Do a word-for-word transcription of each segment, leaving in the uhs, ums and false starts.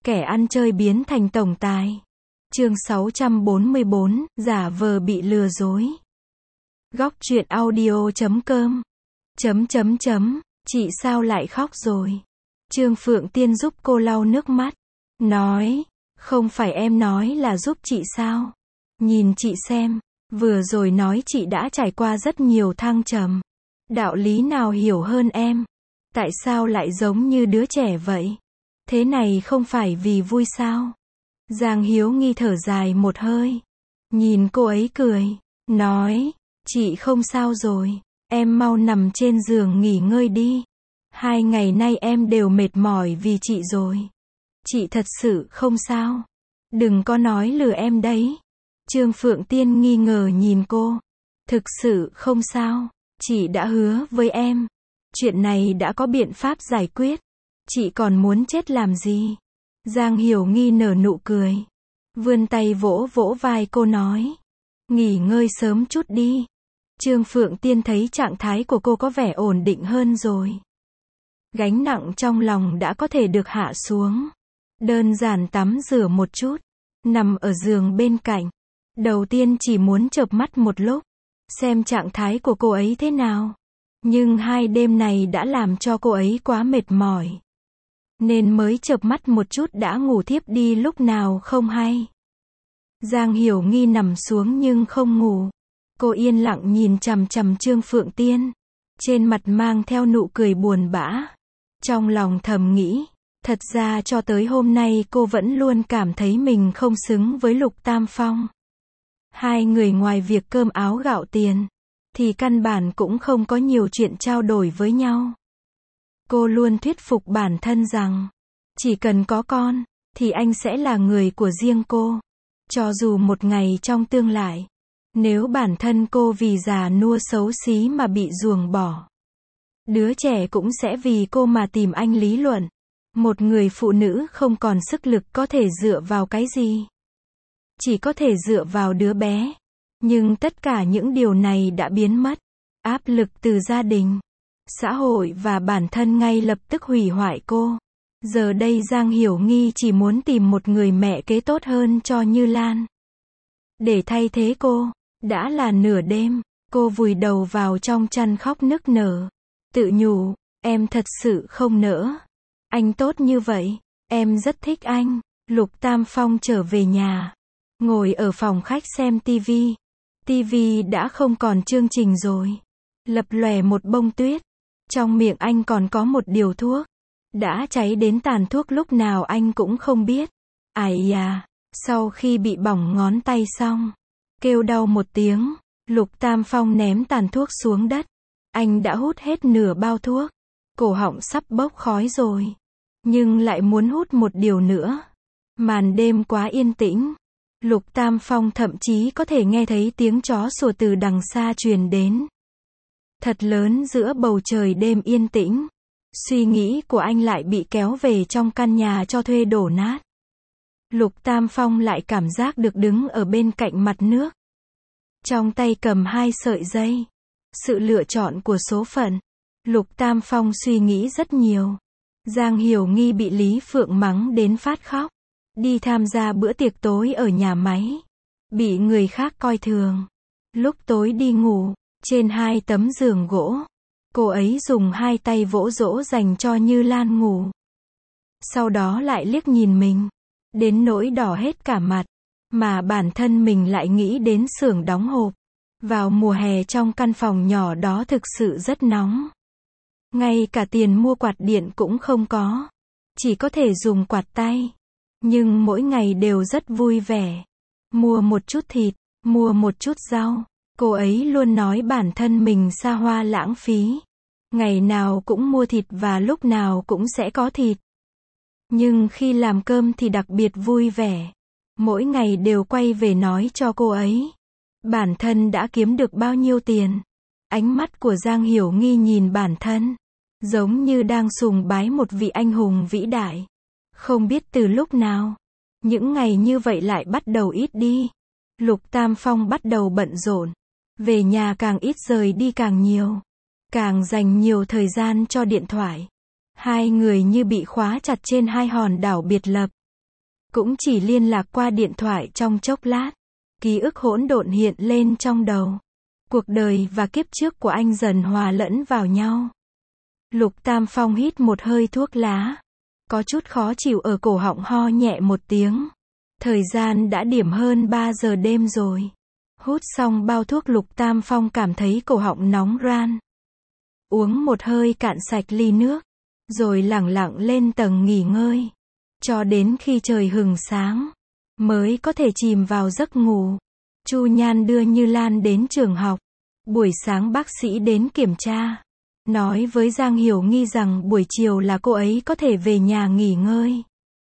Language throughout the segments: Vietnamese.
Kẻ ăn chơi biến thành tổng tài. Chương sáu trăm bốn mươi bốn, giả vờ bị lừa dối. Góc truyện audio chấm com. Chấm chấm chấm, chị sao lại khóc rồi? Trương Phượng Tiên giúp cô lau nước mắt. Nói, không phải em nói là giúp chị sao? Nhìn chị xem, vừa rồi nói chị đã trải qua rất nhiều thăng trầm. Đạo lý nào hiểu hơn em? Tại sao lại giống như đứa trẻ vậy? Thế này không phải vì vui sao? Giang Hiếu Nghi thở dài một hơi. Nhìn cô ấy cười. Nói, chị không sao rồi. Em mau nằm trên giường nghỉ ngơi đi. Hai ngày nay em đều mệt mỏi vì chị rồi. Chị thật sự không sao. Đừng có nói lừa em đấy. Trương Phượng Tiên nghi ngờ nhìn cô. Thực sự không sao. Chị đã hứa với em. Chuyện này đã có biện pháp giải quyết. Chị còn muốn chết làm gì? Giang Hiểu Nghi nở nụ cười. Vươn tay vỗ vỗ vai cô nói. Nghỉ ngơi sớm chút đi. Trương Phượng Tiên thấy trạng thái của cô có vẻ ổn định hơn rồi. Gánh nặng trong lòng đã có thể được hạ xuống. Đơn giản tắm rửa một chút. Nằm ở giường bên cạnh. Đầu tiên chỉ muốn chợp mắt một lúc. Xem trạng thái của cô ấy thế nào. Nhưng hai đêm này đã làm cho cô ấy quá mệt mỏi. Nên mới chợp mắt một chút đã ngủ thiếp đi lúc nào không hay. Giang Hiểu Nghi nằm xuống nhưng không ngủ. Cô yên lặng nhìn chằm chằm Trương Phượng Tiên. Trên mặt mang theo nụ cười buồn bã. Trong lòng thầm nghĩ, thật ra cho tới hôm nay cô vẫn luôn cảm thấy mình không xứng với Lục Tam Phong. Hai người ngoài việc cơm áo gạo tiền, thì căn bản cũng không có nhiều chuyện trao đổi với nhau. Cô luôn thuyết phục bản thân rằng, chỉ cần có con, thì anh sẽ là người của riêng cô. Cho dù một ngày trong tương lai, nếu bản thân cô vì già nua xấu xí mà bị ruồng bỏ, đứa trẻ cũng sẽ vì cô mà tìm anh lý luận. Một người phụ nữ không còn sức lực có thể dựa vào cái gì? Chỉ có thể dựa vào đứa bé. Nhưng tất cả những điều này đã biến mất. Áp lực từ gia đình, xã hội và bản thân ngay lập tức hủy hoại cô. Giờ đây Giang Hiểu Nghi chỉ muốn tìm một người mẹ kế tốt hơn cho Như Lan. Để thay thế cô. Đã là nửa đêm, cô vùi đầu vào trong chăn khóc nức nở. Tự nhủ, em thật sự không nỡ. Anh tốt như vậy, em rất thích anh. Lục Tam Phong trở về nhà. Ngồi ở phòng khách xem tivi. Tivi đã không còn chương trình rồi. Lập lòe một bông tuyết. Trong miệng anh còn có một điều thuốc. Đã cháy đến tàn thuốc lúc nào anh cũng không biết. Ải à, sau khi bị bỏng ngón tay xong, kêu đau một tiếng, Lục Tam Phong ném tàn thuốc xuống đất. Anh đã hút hết nửa bao thuốc. Cổ họng sắp bốc khói rồi. Nhưng lại muốn hút một điều nữa. Màn đêm quá yên tĩnh. Lục Tam Phong thậm chí có thể nghe thấy tiếng chó sủa từ đằng xa truyền đến. Thật lớn giữa bầu trời đêm yên tĩnh. Suy nghĩ của anh lại bị kéo về trong căn nhà cho thuê đổ nát. Lục Tam Phong lại cảm giác được đứng ở bên cạnh mặt nước. Trong tay cầm hai sợi dây. Sự lựa chọn của số phận. Lục Tam Phong suy nghĩ rất nhiều. Giang Hiểu Nghi bị Lý Phượng mắng đến phát khóc. Đi tham gia bữa tiệc tối ở nhà máy. Bị người khác coi thường. Lúc tối đi ngủ, trên hai tấm giường gỗ, cô ấy dùng hai tay vỗ dỗ dành cho Như Lan ngủ. Sau đó lại liếc nhìn mình. Đến nỗi đỏ hết cả mặt. Mà bản thân mình lại nghĩ đến xưởng đóng hộp. Vào mùa hè trong căn phòng nhỏ đó thực sự rất nóng. Ngay cả tiền mua quạt điện cũng không có. Chỉ có thể dùng quạt tay. Nhưng mỗi ngày đều rất vui vẻ. Mua một chút thịt, mua một chút rau. Cô ấy luôn nói bản thân mình xa hoa lãng phí. Ngày nào cũng mua thịt và lúc nào cũng sẽ có thịt. Nhưng khi làm cơm thì đặc biệt vui vẻ. Mỗi ngày đều quay về nói cho cô ấy. Bản thân đã kiếm được bao nhiêu tiền. Ánh mắt của Giang Hiểu Nghi nhìn bản thân. Giống như đang sùng bái một vị anh hùng vĩ đại. Không biết từ lúc nào, những ngày như vậy lại bắt đầu ít đi. Lục Tam Phong bắt đầu bận rộn. Về nhà càng ít rời đi càng nhiều. Càng dành nhiều thời gian cho điện thoại. Hai người như bị khóa chặt trên hai hòn đảo biệt lập. Cũng chỉ liên lạc qua điện thoại trong chốc lát. Ký ức hỗn độn hiện lên trong đầu. Cuộc đời và kiếp trước của anh dần hòa lẫn vào nhau. Lục Tam Phong hít một hơi thuốc lá. Có chút khó chịu ở cổ họng, ho nhẹ một tiếng. Thời gian đã điểm hơn ba giờ đêm rồi. Hút xong bao thuốc, Lục Tam Phong cảm thấy cổ họng nóng ran. Uống một hơi cạn sạch ly nước. Rồi lẳng lặng lên tầng nghỉ ngơi. Cho đến khi trời hừng sáng. Mới có thể chìm vào giấc ngủ. Chu Nhan đưa Như Lan đến trường học. Buổi sáng bác sĩ đến kiểm tra. Nói với Giang Hiểu Nghi rằng buổi chiều là cô ấy có thể về nhà nghỉ ngơi.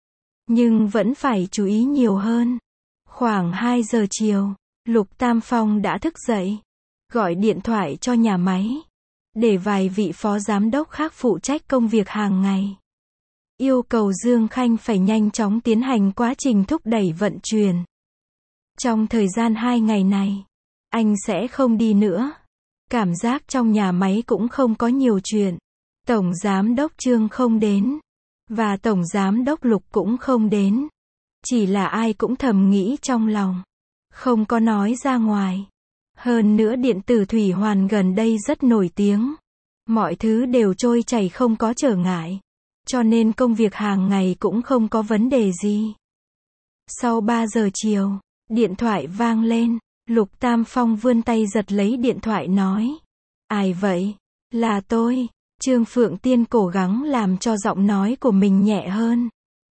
Nhưng vẫn phải chú ý nhiều hơn. Khoảng hai giờ chiều, Lục Tam Phong đã thức dậy. Gọi điện thoại cho nhà máy. Để vài vị phó giám đốc khác phụ trách công việc hàng ngày. Yêu cầu Dương Khanh phải nhanh chóng tiến hành quá trình thúc đẩy vận chuyển. Trong thời gian hai ngày này, anh sẽ không đi nữa. Cảm giác trong nhà máy cũng không có nhiều chuyện. Tổng giám đốc Trương không đến. Và Tổng giám đốc Lục cũng không đến. Chỉ là ai cũng thầm nghĩ trong lòng. Không có nói ra ngoài. Hơn nữa điện tử Thủy Hoàn gần đây rất nổi tiếng. Mọi thứ đều trôi chảy không có trở ngại. Cho nên công việc hàng ngày cũng không có vấn đề gì. Sau ba giờ chiều, điện thoại vang lên. Lục Tam Phong vươn tay giật lấy điện thoại nói. Ai vậy? Là tôi. Trương Phượng Tiên cố gắng làm cho giọng nói của mình nhẹ hơn.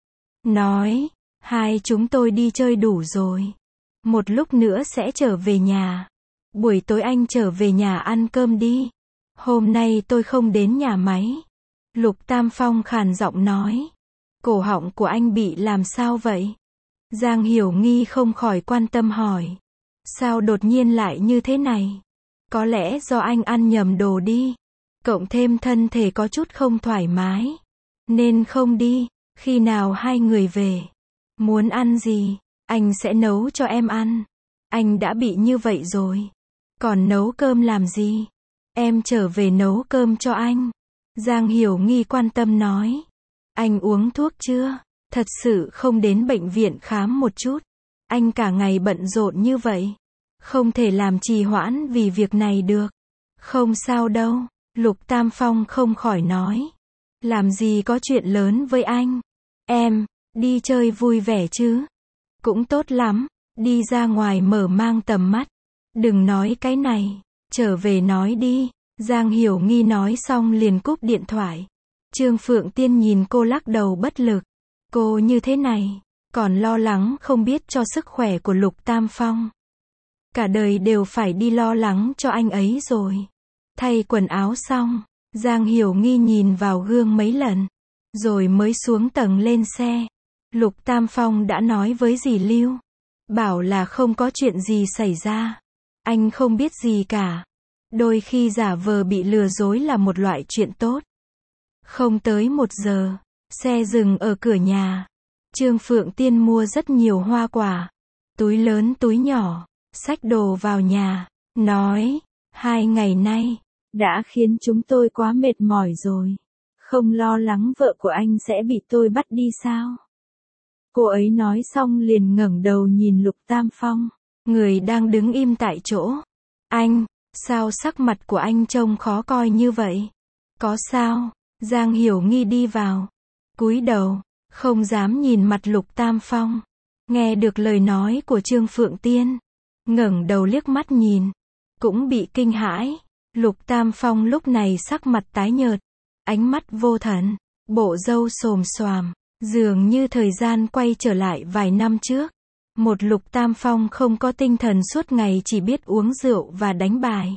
Nói, hai chúng tôi đi chơi đủ rồi. Một lúc nữa sẽ trở về nhà. Buổi tối anh trở về nhà ăn cơm đi. Hôm nay tôi không đến nhà máy. Lục Tam Phong khàn giọng nói. Cổ họng của anh bị làm sao vậy? Giang Hiểu Nghi không khỏi quan tâm hỏi. Sao đột nhiên lại như thế này? Có lẽ do anh ăn nhầm đồ đi. Cộng thêm thân thể có chút không thoải mái. Nên không đi. Khi nào hai người về? Muốn ăn gì? Anh sẽ nấu cho em ăn. Anh đã bị như vậy rồi. Còn nấu cơm làm gì? Em trở về nấu cơm cho anh. Giang Hiểu Nghi quan tâm nói. Anh uống thuốc chưa? Thật sự không đến bệnh viện khám một chút. Anh cả ngày bận rộn như vậy. Không thể làm trì hoãn vì việc này được. Không sao đâu. Lục Tam Phong không khỏi nói. Làm gì có chuyện lớn với anh. Em, đi chơi vui vẻ chứ. Cũng tốt lắm. Đi ra ngoài mở mang tầm mắt. Đừng nói cái này. Trở về nói đi. Giang Hiểu Nghi nói xong liền cúp điện thoại. Trương Phượng Tiên nhìn cô lắc đầu bất lực. Cô như thế này, còn lo lắng không biết cho sức khỏe của Lục Tam Phong. Cả đời đều phải đi lo lắng cho anh ấy rồi. Thay quần áo xong, Giang Hiểu Nghi nhìn vào gương mấy lần, rồi mới xuống tầng lên xe. Lục Tam Phong đã nói với dì Lưu, bảo là không có chuyện gì xảy ra. Anh không biết gì cả. Đôi khi giả vờ bị lừa dối là một loại chuyện tốt. Không tới một giờ, xe dừng ở cửa nhà. Trương Phượng Tiên mua rất nhiều hoa quả, túi lớn túi nhỏ, xách đồ vào nhà, nói, hai ngày nay, đã khiến chúng tôi quá mệt mỏi rồi. Không lo lắng vợ của anh sẽ bị tôi bắt đi sao? Cô ấy nói xong liền ngẩng đầu nhìn Lục Tam Phong, người đang đứng im tại chỗ. Anh, sao sắc mặt của anh trông khó coi như vậy? Có sao? Giang Hiểu Nghi đi vào, cúi đầu, không dám nhìn mặt Lục Tam Phong. Nghe được lời nói của Trương Phượng Tiên, ngẩng đầu liếc mắt nhìn, cũng bị kinh hãi. Lục Tam Phong lúc này sắc mặt tái nhợt, ánh mắt vô thần, bộ râu xồm xoàm, dường như thời gian quay trở lại vài năm trước. Một Lục Tam Phong không có tinh thần, suốt ngày chỉ biết uống rượu và đánh bài.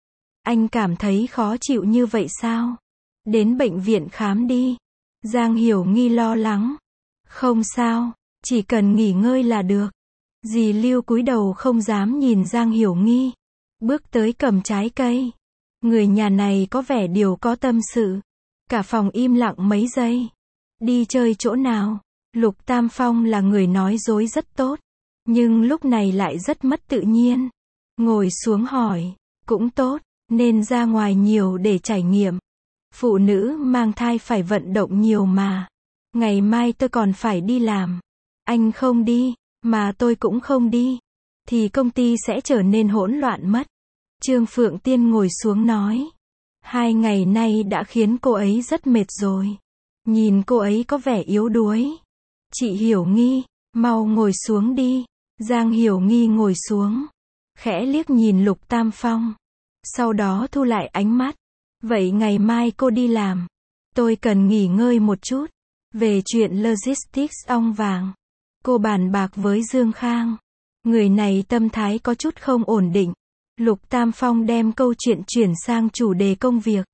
Anh cảm thấy khó chịu như vậy sao? Đến bệnh viện khám đi. Giang Hiểu Nghi lo lắng. Không sao, chỉ cần nghỉ ngơi là được. Dì Lưu cúi đầu không dám nhìn Giang Hiểu Nghi. Bước tới cầm trái cây. Người nhà này có vẻ điều có tâm sự. Cả phòng im lặng mấy giây. Đi chơi chỗ nào? Lục Tam Phong là người nói dối rất tốt. Nhưng lúc này lại rất mất tự nhiên. Ngồi xuống hỏi. Cũng tốt, nên ra ngoài nhiều để trải nghiệm. Phụ nữ mang thai phải vận động nhiều mà. Ngày mai tôi còn phải đi làm. Anh không đi, mà tôi cũng không đi, thì công ty sẽ trở nên hỗn loạn mất. Trương Phượng Tiên ngồi xuống nói. Hai ngày nay đã khiến cô ấy rất mệt rồi. Nhìn cô ấy có vẻ yếu đuối. Chị Hiểu Nghi, mau ngồi xuống đi. Giang Hiểu Nghi ngồi xuống, khẽ liếc nhìn Lục Tam Phong. Sau đó thu lại ánh mắt. Vậy ngày mai cô đi làm. Tôi cần nghỉ ngơi một chút. Về chuyện logistics ong vàng, cô bàn bạc với Dương Khang. Người này tâm thái có chút không ổn định. Lục Tam Phong đem câu chuyện chuyển sang chủ đề công việc.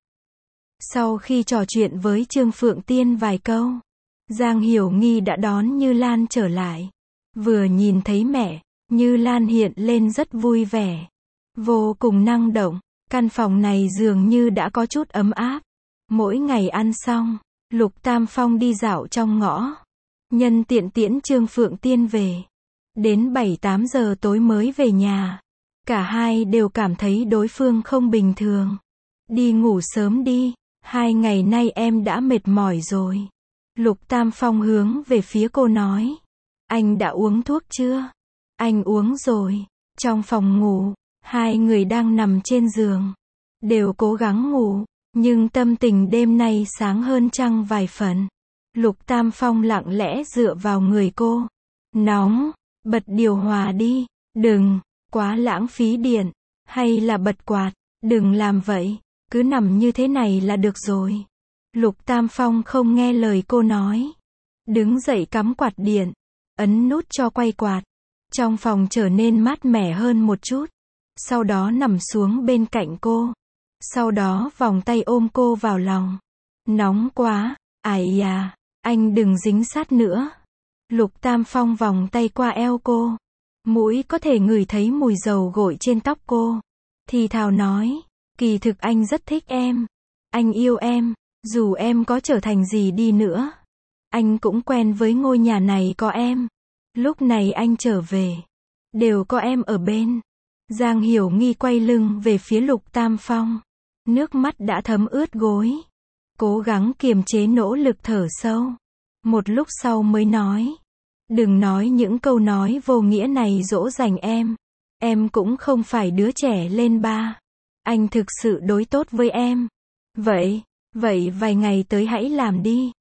Sau khi trò chuyện với Trương Phượng Tiên vài câu, Giang Hiểu Nghi đã đón Như Lan trở lại. Vừa nhìn thấy mẹ, Như Lan hiện lên rất vui vẻ, vô cùng năng động. Căn phòng này dường như đã có chút ấm áp. Mỗi ngày ăn xong, Lục Tam Phong đi dạo trong ngõ, nhân tiện tiễn Trương Phượng Tiên về. Đến bảy tám giờ tối mới về nhà. Cả hai đều cảm thấy đối phương không bình thường. Đi ngủ sớm đi, hai ngày nay em đã mệt mỏi rồi. Lục Tam Phong hướng về phía cô nói. Anh đã uống thuốc chưa? Anh uống rồi. Trong phòng ngủ, hai người đang nằm trên giường, đều cố gắng ngủ, nhưng tâm tình đêm nay sáng hơn trăng vài phần. Lục Tam Phong lặng lẽ dựa vào người cô. Nóng, bật điều hòa đi. Đừng, quá lãng phí điện. Hay là bật quạt. Đừng làm vậy, cứ nằm như thế này là được rồi. Lục Tam Phong không nghe lời cô nói. Đứng dậy cắm quạt điện, ấn nút cho quay quạt. Trong phòng trở nên mát mẻ hơn một chút. Sau đó nằm xuống bên cạnh cô. Sau đó vòng tay ôm cô vào lòng. Nóng quá, ải à, anh đừng dính sát nữa. Lục Tam Phong vòng tay qua eo cô. Mũi có thể ngửi thấy mùi dầu gội trên tóc cô. Thì thào nói, kỳ thực anh rất thích em. Anh yêu em, dù em có trở thành gì đi nữa. Anh cũng quen với ngôi nhà này có em. Lúc này anh trở về, đều có em ở bên. Giang Hiểu Nghi quay lưng về phía Lục Tam Phong. Nước mắt đã thấm ướt gối. Cố gắng kiềm chế nỗ lực thở sâu. Một lúc sau mới nói. Đừng nói những câu nói vô nghĩa này dỗ dành em. Em cũng không phải đứa trẻ lên ba. Anh thực sự đối tốt với em. Vậy, vậy vài ngày tới hãy làm đi.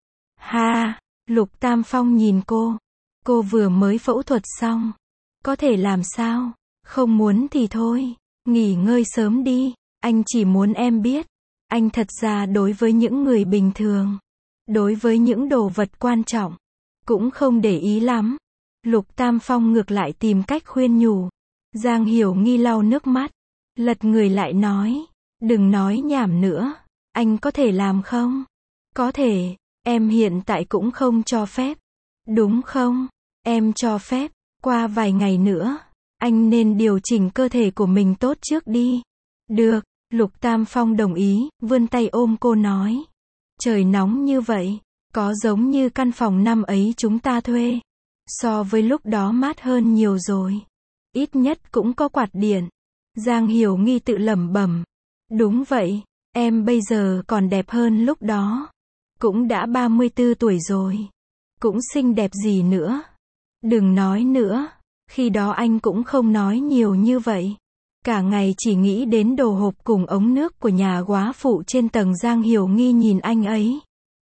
Ha, Lục Tam Phong nhìn cô. Cô vừa mới phẫu thuật xong. Có thể làm sao? Không muốn thì thôi. Nghỉ ngơi sớm đi. Anh chỉ muốn em biết. Anh thật ra đối với những người bình thường, đối với những đồ vật quan trọng, cũng không để ý lắm. Lục Tam Phong ngược lại tìm cách khuyên nhủ. Giang Hiểu Nghi lau nước mắt, lật người lại nói. Đừng nói nhảm nữa. Anh có thể làm không? Có thể. Em hiện tại cũng không cho phép. Đúng không? Em cho phép. Qua vài ngày nữa, anh nên điều chỉnh cơ thể của mình tốt trước đi. Được. Lục Tam Phong đồng ý, vươn tay ôm cô nói. Trời nóng như vậy, có giống như căn phòng năm ấy chúng ta thuê. So với lúc đó mát hơn nhiều rồi. Ít nhất cũng có quạt điện. Giang Hiểu Nghi tự lẩm bẩm. Đúng vậy, em bây giờ còn đẹp hơn lúc đó. Cũng đã ba mươi tư tuổi rồi. Cũng xinh đẹp gì nữa. Đừng nói nữa, khi đó anh cũng không nói nhiều như vậy. Cả ngày chỉ nghĩ đến đồ hộp cùng ống nước của nhà góa phụ trên tầng. Giang Hiểu Nghi nhìn anh ấy,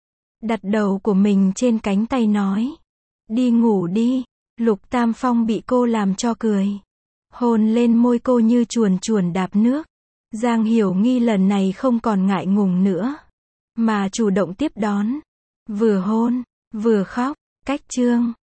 đặt đầu của mình trên cánh tay nói. Đi ngủ đi. Lục Tam Phong bị cô làm cho cười. Hôn lên môi cô như chuồn chuồn đạp nước. Giang Hiểu Nghi lần này không còn ngại ngùng nữa, mà chủ động tiếp đón. Vừa hôn, vừa khóc. Cách chương